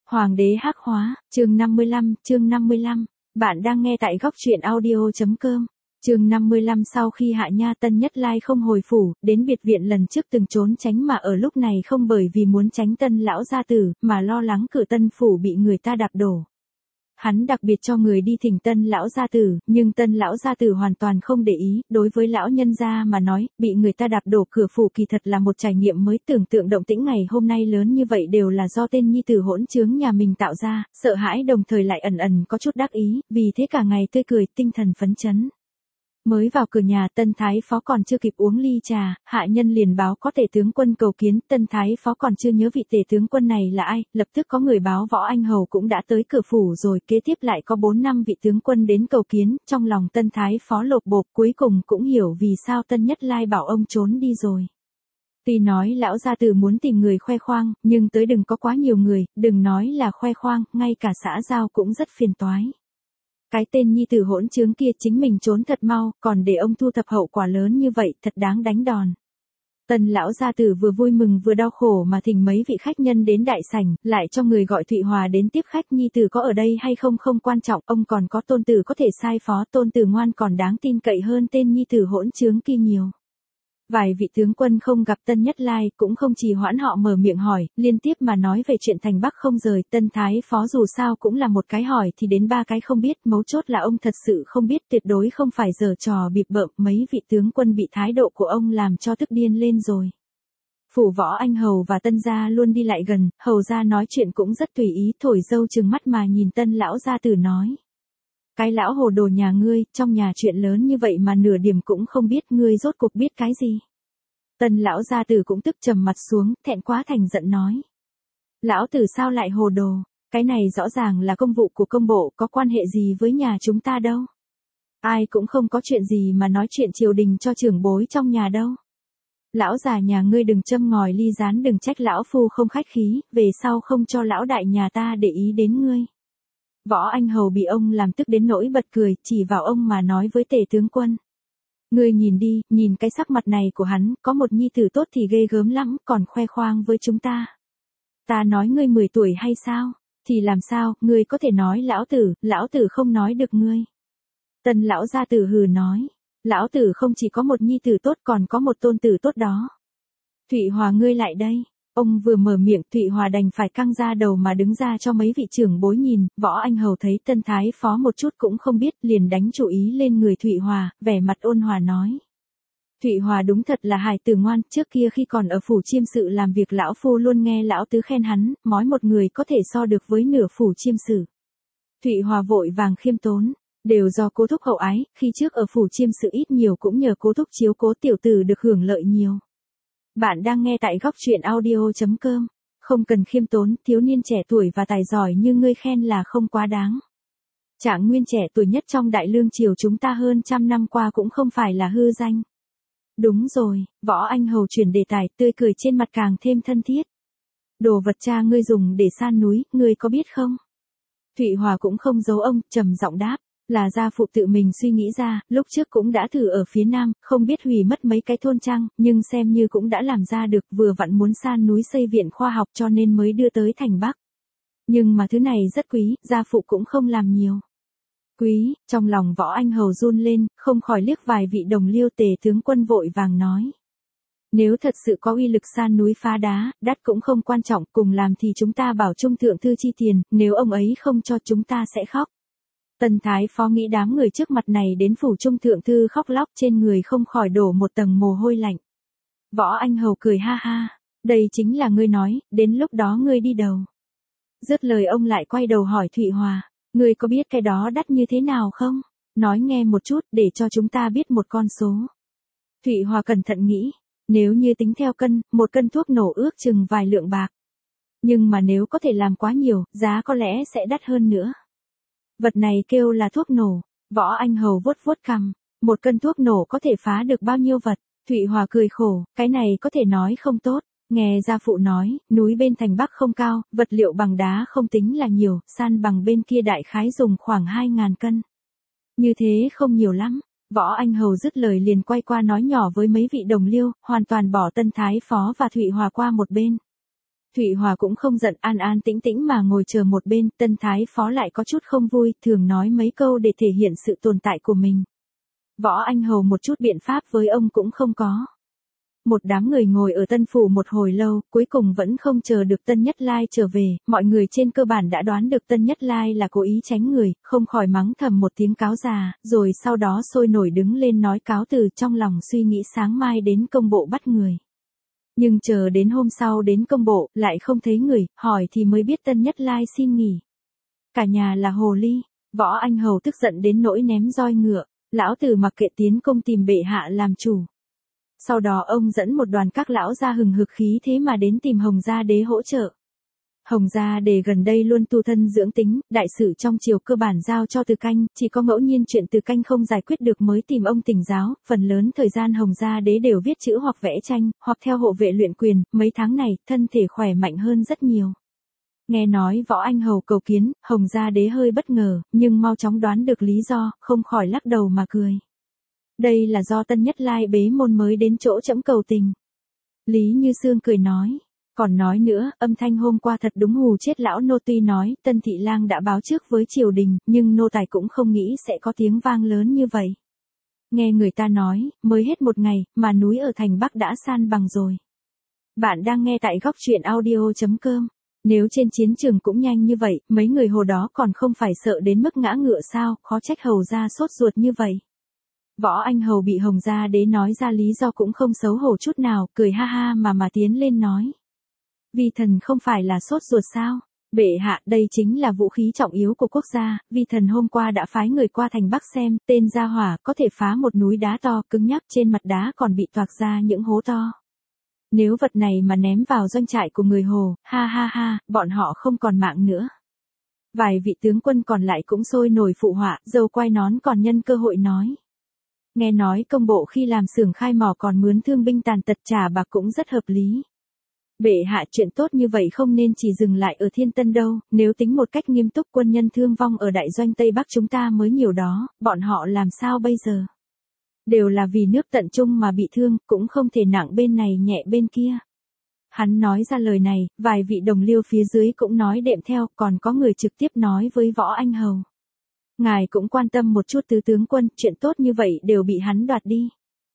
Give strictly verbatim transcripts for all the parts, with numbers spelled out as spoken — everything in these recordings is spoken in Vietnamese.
Hoàng đế hắc hóa, chương năm mươi lăm, chương năm mươi lăm. Bạn đang nghe tại góc truyện audio chấm com. Chương năm mươi lăm. Sau khi Hạ Nha Tân Nhất Lai không hồi phủ, đến biệt viện lần trước từng trốn tránh mà ở lúc này không bởi vì muốn tránh Tân lão gia tử, mà lo lắng cửa Tân phủ bị người ta đạp đổ. Hắn đặc biệt cho người đi thỉnh Tân lão gia tử, nhưng Tân lão gia tử hoàn toàn không để ý, đối với lão nhân gia mà nói, bị người ta đạp đổ cửa phủ kỳ thật là một trải nghiệm mới. Tưởng tượng động tĩnh ngày hôm nay lớn như vậy đều là do tên nhi tử hỗn trướng nhà mình tạo ra, sợ hãi đồng thời lại ẩn ẩn có chút đắc ý, vì thế cả ngày tươi cười, tinh thần phấn chấn. Mới vào cửa nhà, Tân Thái Phó còn chưa kịp uống ly trà, hạ nhân liền báo có tể tướng quân cầu kiến. Tân Thái Phó còn chưa nhớ vị tể tướng quân này là ai, lập tức có người báo Võ Anh Hầu cũng đã tới cửa phủ rồi, kế tiếp lại có bốn năm vị tướng quân đến cầu kiến. Trong lòng Tân Thái Phó lột bột, cuối cùng cũng hiểu vì sao Tân Nhất Lai bảo ông trốn đi rồi. Tuy nói lão gia tử muốn tìm người khoe khoang, nhưng tới đừng có quá nhiều người, đừng nói là khoe khoang, ngay cả xã giao cũng rất phiền toái. Cái tên nhi tử hỗn trướng kia chính mình trốn thật mau, còn để ông thu thập hậu quả lớn như vậy, thật đáng đánh đòn. Tân lão gia tử vừa vui mừng vừa đau khổ mà thỉnh mấy vị khách nhân đến đại sảnh, lại cho người gọi Thụy Hòa đến tiếp khách. Nhi tử có ở đây hay không không quan trọng, ông còn có tôn tử có thể sai phó, tôn tử ngoan còn đáng tin cậy hơn tên nhi tử hỗn trướng kia nhiều. Vài vị tướng quân không gặp Tân Nhất Lai cũng không trì hoãn, họ mở miệng hỏi, liên tiếp mà nói về chuyện thành Bắc không rời. Tân Thái Phó dù sao cũng là một cái hỏi thì đến ba cái không biết, mấu chốt là ông thật sự không biết, tuyệt đối không phải giở trò bịp bợm. Mấy vị tướng quân bị thái độ của ông làm cho tức điên lên rồi. Phủ Võ Anh Hầu và Tân gia luôn đi lại gần, hầu gia nói chuyện cũng rất tùy ý, thổi dâu trừng mắt mà nhìn Tân lão gia tử nói. Cái lão hồ đồ nhà ngươi, trong nhà chuyện lớn như vậy mà nửa điểm cũng không biết, ngươi rốt cuộc biết cái gì. Tân lão gia tử cũng tức trầm mặt xuống, thẹn quá thành giận nói. Lão tử sao lại hồ đồ, cái này rõ ràng là công vụ của công bộ, có quan hệ gì với nhà chúng ta đâu. Ai cũng không có chuyện gì mà nói chuyện triều đình cho trưởng bối trong nhà đâu. Lão già nhà ngươi đừng châm ngòi ly gián, đừng trách lão phu không khách khí, về sau không cho lão đại nhà ta để ý đến ngươi. Võ Anh Hầu bị ông làm tức đến nỗi bật cười, chỉ vào ông mà nói với tể tướng quân. Ngươi nhìn đi, nhìn cái sắc mặt này của hắn, có một nhi tử tốt thì ghê gớm lắm, còn khoe khoang với chúng ta. Ta nói ngươi mười tuổi hay sao, thì làm sao, ngươi có thể nói lão tử, lão tử không nói được ngươi. Tân lão gia tử hừ nói, lão tử không chỉ có một nhi tử tốt còn có một tôn tử tốt đó. Thụy Hòa ngươi lại đây. Ông vừa mở miệng, Thụy Hòa đành phải căng ra đầu mà đứng ra cho mấy vị trưởng bối nhìn. Võ Anh Hầu thấy Tân Thái Phó một chút cũng không biết, liền đánh chủ ý lên người Thụy Hòa, vẻ mặt ôn hòa nói. Thụy Hòa đúng thật là hài tử ngoan, trước kia khi còn ở phủ chiêm sự làm việc lão phu luôn nghe lão tứ khen hắn, mói một người có thể so được với nửa phủ chiêm sự. Thụy Hòa vội vàng khiêm tốn, đều do cố thúc hậu ái, khi trước ở phủ chiêm sự ít nhiều cũng nhờ cố thúc chiếu cố tiểu tử được hưởng lợi nhiều. Bạn đang nghe tại góc truyện audio chấm com. Không cần khiêm tốn, thiếu niên trẻ tuổi và tài giỏi như ngươi khen là không quá đáng. Trạng nguyên trẻ tuổi nhất trong đại lương triều chúng ta hơn trăm năm qua cũng không phải là hư danh. Đúng rồi, Võ Anh Hầu chuyển đề tài, tươi cười trên mặt càng thêm thân thiết. Đồ vật cha ngươi dùng để san núi, ngươi có biết không? Thụy Hòa cũng không giấu ông, trầm giọng đáp. Là gia phụ tự mình suy nghĩ ra, lúc trước cũng đã thử ở phía Nam, không biết hủy mất mấy cái thôn trang, nhưng xem như cũng đã làm ra được, vừa vặn muốn san núi xây viện khoa học cho nên mới đưa tới thành Bắc. Nhưng mà thứ này rất quý, gia phụ cũng không làm nhiều. Quý, trong lòng Võ Anh Hầu run lên, không khỏi liếc vài vị đồng liêu. Tề tướng quân vội vàng nói. Nếu thật sự có uy lực san núi phá đá, đắt cũng không quan trọng, cùng làm thì chúng ta bảo Trung thượng thư chi tiền, nếu ông ấy không cho chúng ta sẽ khóc. Tân Thái Phó nghĩ đám người trước mặt này đến phủ Trung thượng thư khóc lóc, trên người không khỏi đổ một tầng mồ hôi lạnh. Võ Anh Hầu cười ha ha, đây chính là ngươi nói, đến lúc đó ngươi đi đầu. Dứt lời ông lại quay đầu hỏi Thụy Hòa, ngươi có biết cái đó đắt như thế nào không? Nói nghe một chút để cho chúng ta biết một con số. Thụy Hòa cẩn thận nghĩ, nếu như tính theo cân, một cân thuốc nổ ước chừng vài lượng bạc. Nhưng mà nếu có thể làm quá nhiều, giá có lẽ sẽ đắt hơn nữa. Vật này kêu là thuốc nổ. Võ Anh Hầu vuốt vuốt cằm, một cân thuốc nổ có thể phá được bao nhiêu vật? Thụy Hòa cười khổ, cái này có thể nói không tốt. Nghe gia phụ nói, núi bên thành Bắc không cao, vật liệu bằng đá không tính là nhiều, san bằng bên kia đại khái dùng khoảng hai ngàn cân. Như thế không nhiều lắm. Võ Anh Hầu dứt lời liền quay qua nói nhỏ với mấy vị đồng liêu, hoàn toàn bỏ Tân Thái Phó và Thụy Hòa qua một bên. Thụy Hòa cũng không giận, an an tĩnh tĩnh mà ngồi chờ một bên, Tân Thái Phó lại có chút không vui, thường nói mấy câu để thể hiện sự tồn tại của mình. Võ Anh Hầu một chút biện pháp với ông cũng không có. Một đám người ngồi ở Tân Phủ một hồi lâu, cuối cùng vẫn không chờ được Tân Nhất Lai trở về, mọi người trên cơ bản đã đoán được Tân Nhất Lai là cố ý tránh người, không khỏi mắng thầm một tiếng cáo già, rồi sau đó sôi nổi đứng lên nói cáo từ, trong lòng suy nghĩ sáng mai đến công bộ bắt người. Nhưng chờ đến hôm sau đến công bộ, lại không thấy người, hỏi thì mới biết Tân Nhất Lai xin nghỉ. Cả nhà là hồ ly, Võ Anh Hầu tức giận đến nỗi ném roi ngựa, lão tử mặc kệ tiến công tìm bệ hạ làm chủ. Sau đó ông dẫn một đoàn các lão gia hừng hực khí thế mà đến tìm Hồng Gia Đế hỗ trợ. Hồng Gia Đế gần đây luôn tu thân dưỡng tính, đại sự trong triều cơ bản giao cho Từ Canh, chỉ có ngẫu nhiên chuyện Từ Canh không giải quyết được mới tìm ông tỉnh giáo, phần lớn thời gian Hồng Gia Đế đều viết chữ hoặc vẽ tranh, hoặc theo hộ vệ luyện quyền, mấy tháng này, thân thể khỏe mạnh hơn rất nhiều. Nghe nói Võ Anh Hầu cầu kiến, Hồng Gia Đế hơi bất ngờ, nhưng mau chóng đoán được lý do, không khỏi lắc đầu mà cười. Đây là do Tân Nhất Lai bế môn mới đến chỗ trẫm cầu tình. Lý Như Sương cười nói. Còn nói nữa, âm thanh hôm qua thật đúng hù chết lão nô, tuy nói, Tân Thị Lang đã báo trước với triều đình, nhưng nô tài cũng không nghĩ sẽ có tiếng vang lớn như vậy. Nghe người ta nói, mới hết một ngày, mà núi ở thành Bắc đã san bằng rồi. Bạn đang nghe tại góc truyện audio chấm com. Nếu trên chiến trường cũng nhanh như vậy, mấy người hồ đó còn không phải sợ đến mức ngã ngựa sao, khó trách Hầu gia sốt ruột như vậy. Võ Anh Hầu bị Hồng Gia Đế nói ra lý do cũng không xấu hổ chút nào, cười ha ha mà mà tiến lên nói. Vi thần không phải là sốt ruột sao? Bệ hạ, đây chính là vũ khí trọng yếu của quốc gia, vi thần hôm qua đã phái người qua thành Bắc xem, tên gia hỏa có thể phá một núi đá to, cứng nhắc, trên mặt đá còn bị toạc ra những hố to. Nếu vật này mà ném vào doanh trại của người Hồ, ha ha ha, bọn họ không còn mạng nữa. Vài vị tướng quân còn lại cũng sôi nổi phụ họa, dâu quai nón còn nhân cơ hội nói. Nghe nói công bộ khi làm xưởng khai mỏ còn mướn thương binh tàn tật trả bạc cũng rất hợp lý. Bệ hạ, chuyện tốt như vậy không nên chỉ dừng lại ở Thiên Tân đâu, nếu tính một cách nghiêm túc quân nhân thương vong ở đại doanh Tây Bắc chúng ta mới nhiều đó, bọn họ làm sao bây giờ? Đều là vì nước tận trung mà bị thương, cũng không thể nặng bên này nhẹ bên kia. Hắn nói ra lời này, vài vị đồng liêu phía dưới cũng nói đệm theo, còn có người trực tiếp nói với Võ Anh Hầu. Ngài cũng quan tâm một chút tứ tướng quân, chuyện tốt như vậy đều bị hắn đoạt đi.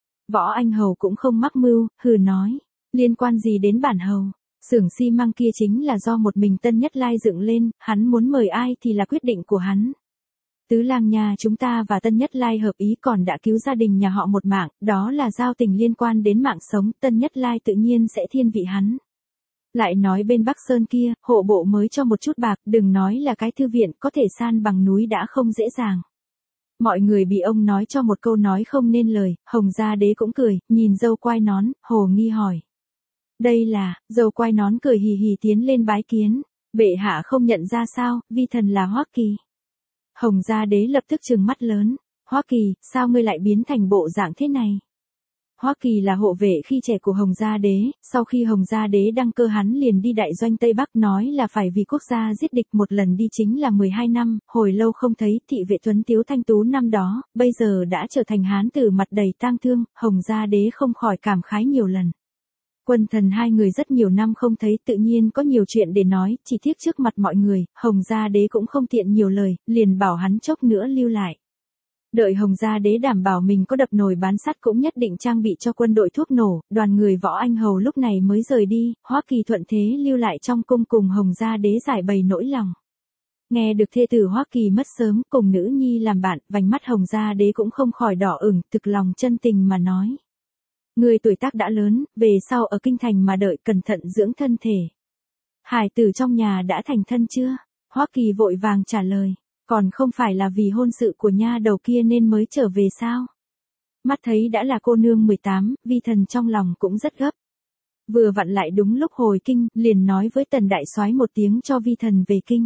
Võ Anh Hầu cũng không mắc mưu, hừ nói. Liên quan gì đến bản hầu? Xưởng xi măng kia chính là do một mình Tân Nhất Lai dựng lên, hắn muốn mời ai thì là quyết định của hắn. Tứ lang nhà chúng ta và Tân Nhất Lai hợp ý còn đã cứu gia đình nhà họ một mạng, đó là giao tình liên quan đến mạng sống, Tân Nhất Lai tự nhiên sẽ thiên vị hắn. Lại nói bên Bắc Sơn kia, hộ bộ mới cho một chút bạc, đừng nói là cái thư viện có thể san bằng núi đã không dễ dàng. Mọi người bị ông nói cho một câu nói không nên lời, Hồng Gia Đế cũng cười, nhìn dâu quai nón, hồ nghi hỏi. Đây là, dâu quai nón cười hì hì tiến lên bái kiến, bệ hạ không nhận ra sao, vi thần là Hoắc Kỳ. Hồng Gia Đế lập tức trừng mắt lớn, Hoắc Kỳ, sao ngươi lại biến thành bộ dạng thế này? Hoắc Kỳ là hộ vệ khi trẻ của Hồng Gia Đế, sau khi Hồng Gia Đế đăng cơ hắn liền đi đại doanh Tây Bắc nói là phải vì quốc gia giết địch, một lần đi chính là mười hai năm, hồi lâu không thấy, thị vệ tuấn tiếu thanh tú năm đó, bây giờ đã trở thành hán tử mặt đầy tang thương, Hồng Gia Đế không khỏi cảm khái nhiều lần. Quân thần hai người rất nhiều năm không thấy, tự nhiên có nhiều chuyện để nói, chỉ tiếc trước mặt mọi người, Hồng Gia Đế cũng không tiện nhiều lời, liền bảo hắn chốc nữa lưu lại. Đợi Hồng Gia Đế đảm bảo mình có đập nồi bán sắt cũng nhất định trang bị cho quân đội thuốc nổ, đoàn người Võ Anh Hầu lúc này mới rời đi, Hoắc Kỳ thuận thế lưu lại trong cung cùng Hồng Gia Đế giải bày nỗi lòng. Nghe được thê tử Hoắc Kỳ mất sớm, cùng nữ nhi làm bạn, vành mắt Hồng Gia Đế cũng không khỏi đỏ ửng, thực lòng chân tình mà nói. Người tuổi tác đã lớn, về sau ở kinh thành mà đợi, cẩn thận dưỡng thân thể. Hải tử trong nhà đã thành thân chưa? Hoắc Kỳ vội vàng trả lời. Còn không phải là vì hôn sự của nha đầu kia nên mới trở về sao? Mắt thấy đã là cô nương mười tám, vi thần trong lòng cũng rất gấp. Vừa vặn lại đúng lúc hồi kinh, liền nói với tần đại soái một tiếng cho vi thần về kinh.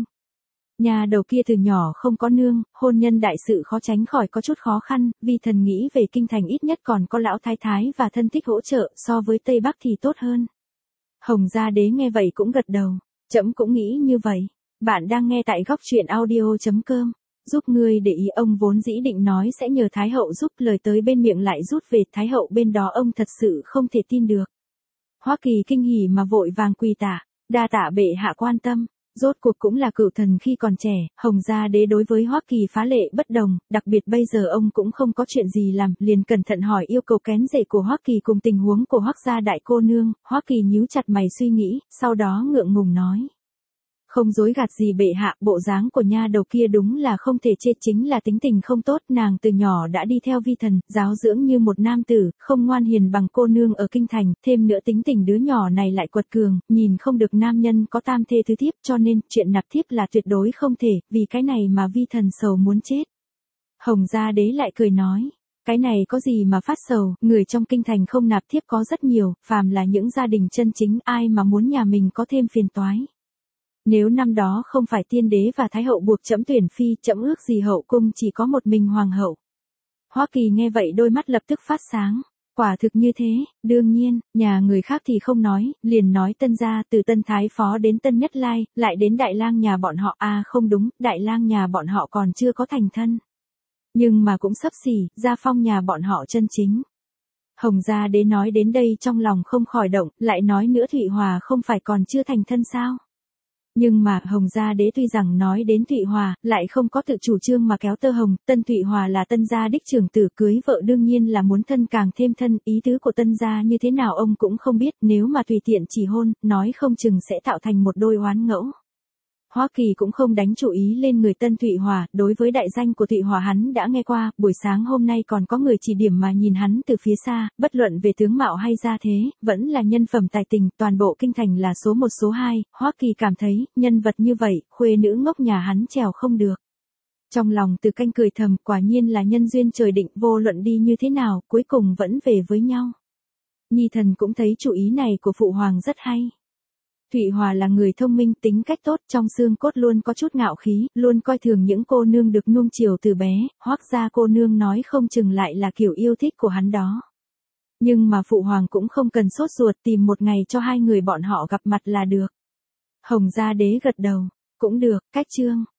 Nhà đầu kia từ nhỏ không có nương, hôn nhân đại sự khó tránh khỏi có chút khó khăn, vi thần nghĩ về kinh thành ít nhất còn có lão thái thái và thân thích hỗ trợ, so với Tây Bắc thì tốt hơn. Hồng Gia Đế nghe vậy cũng gật đầu, trẫm cũng nghĩ như vậy. Bạn đang nghe tại góc truyện audio chấm com. Giúp ngươi để ý, ông vốn dĩ định nói sẽ nhờ Thái hậu giúp, lời tới bên miệng lại rút về, Thái hậu bên đó ông thật sự không thể tin được. Hoắc Kỳ kinh hỉ mà vội vàng quỳ tạ. Đa tạ bệ hạ quan tâm. Rốt cuộc cũng là cựu thần khi còn trẻ, Hồng Gia Đế đối với Hoắc Kỳ phá lệ bất đồng, đặc biệt bây giờ ông cũng không có chuyện gì làm, liền cẩn thận hỏi yêu cầu kén rể của Hoắc Kỳ cùng tình huống của Hoắc gia đại cô nương. Hoắc Kỳ nhíu chặt mày suy nghĩ, sau đó ngượng ngùng nói: "Không dối gạt gì bệ hạ, bộ dáng của nha đầu kia đúng là không thể chê, chính là tính tình không tốt, nàng từ nhỏ đã đi theo vi thần, giáo dưỡng như một nam tử, không ngoan hiền bằng cô nương ở kinh thành, thêm nữa tính tình đứa nhỏ này lại quật cường, nhìn không được nam nhân có tam thê tứ thiếp, cho nên chuyện nạp thiếp là tuyệt đối không thể, vì cái này mà vi thần sầu muốn chết." Hồng Gia Đế lại cười nói: "Cái này có gì mà phát sầu, người trong kinh thành không nạp thiếp có rất nhiều, phàm là những gia đình chân chính, ai mà muốn nhà mình có thêm phiền toái. Nếu năm đó không phải tiên đế và thái hậu buộc trẫm tuyển phi, trẫm ước gì hậu cung chỉ có một mình hoàng hậu." Hoắc Kỳ nghe vậy đôi mắt lập tức phát sáng. Quả thực như thế, đương nhiên, nhà người khác thì không nói, liền nói Tân gia, từ Tân Thái Phó đến Tân Nhất Lai, lại đến Đại Lang nhà bọn họ, à không đúng, Đại Lang nhà bọn họ còn chưa có thành thân. Nhưng mà cũng sắp xỉ, Gia Phong nhà bọn họ chân chính. Hồng Gia Đế nói đến đây trong lòng không khỏi động, lại nói nữa Thụy Hòa không phải còn chưa thành thân sao? Nhưng mà Hồng Gia Đế tuy rằng nói đến Thụy Hòa, lại không có tự chủ trương mà kéo tơ hồng, Tân Thụy Hòa là Tân gia đích trưởng tử, cưới vợ đương nhiên là muốn thân càng thêm thân, ý tứ của Tân gia như thế nào ông cũng không biết, nếu mà tùy tiện chỉ hôn, nói không chừng sẽ tạo thành một đôi oán ngẫu. Hoắc Kỳ cũng không đánh chủ ý lên người Tân Thụy Hòa, đối với đại danh của Thụy Hòa hắn đã nghe qua, buổi sáng hôm nay còn có người chỉ điểm mà nhìn hắn từ phía xa, bất luận về tướng mạo hay gia thế, vẫn là nhân phẩm tài tình, toàn bộ kinh thành là số một số hai, Hoắc Kỳ cảm thấy, nhân vật như vậy, khuê nữ ngốc nhà hắn trèo không được. Trong lòng Từ Canh cười thầm, quả nhiên là nhân duyên trời định, vô luận đi như thế nào, cuối cùng vẫn về với nhau. Nhi thần cũng thấy chủ ý này của phụ hoàng rất hay. Thụy Hòa là người thông minh, tính cách tốt, trong xương cốt luôn có chút ngạo khí, luôn coi thường những cô nương được nuông chiều từ bé, Hoắc gia cô nương nói không chừng lại là kiểu yêu thích của hắn đó. Nhưng mà phụ hoàng cũng không cần sốt ruột, tìm một ngày cho hai người bọn họ gặp mặt là được. Hồng Gia Đế gật đầu, cũng được, cách chương.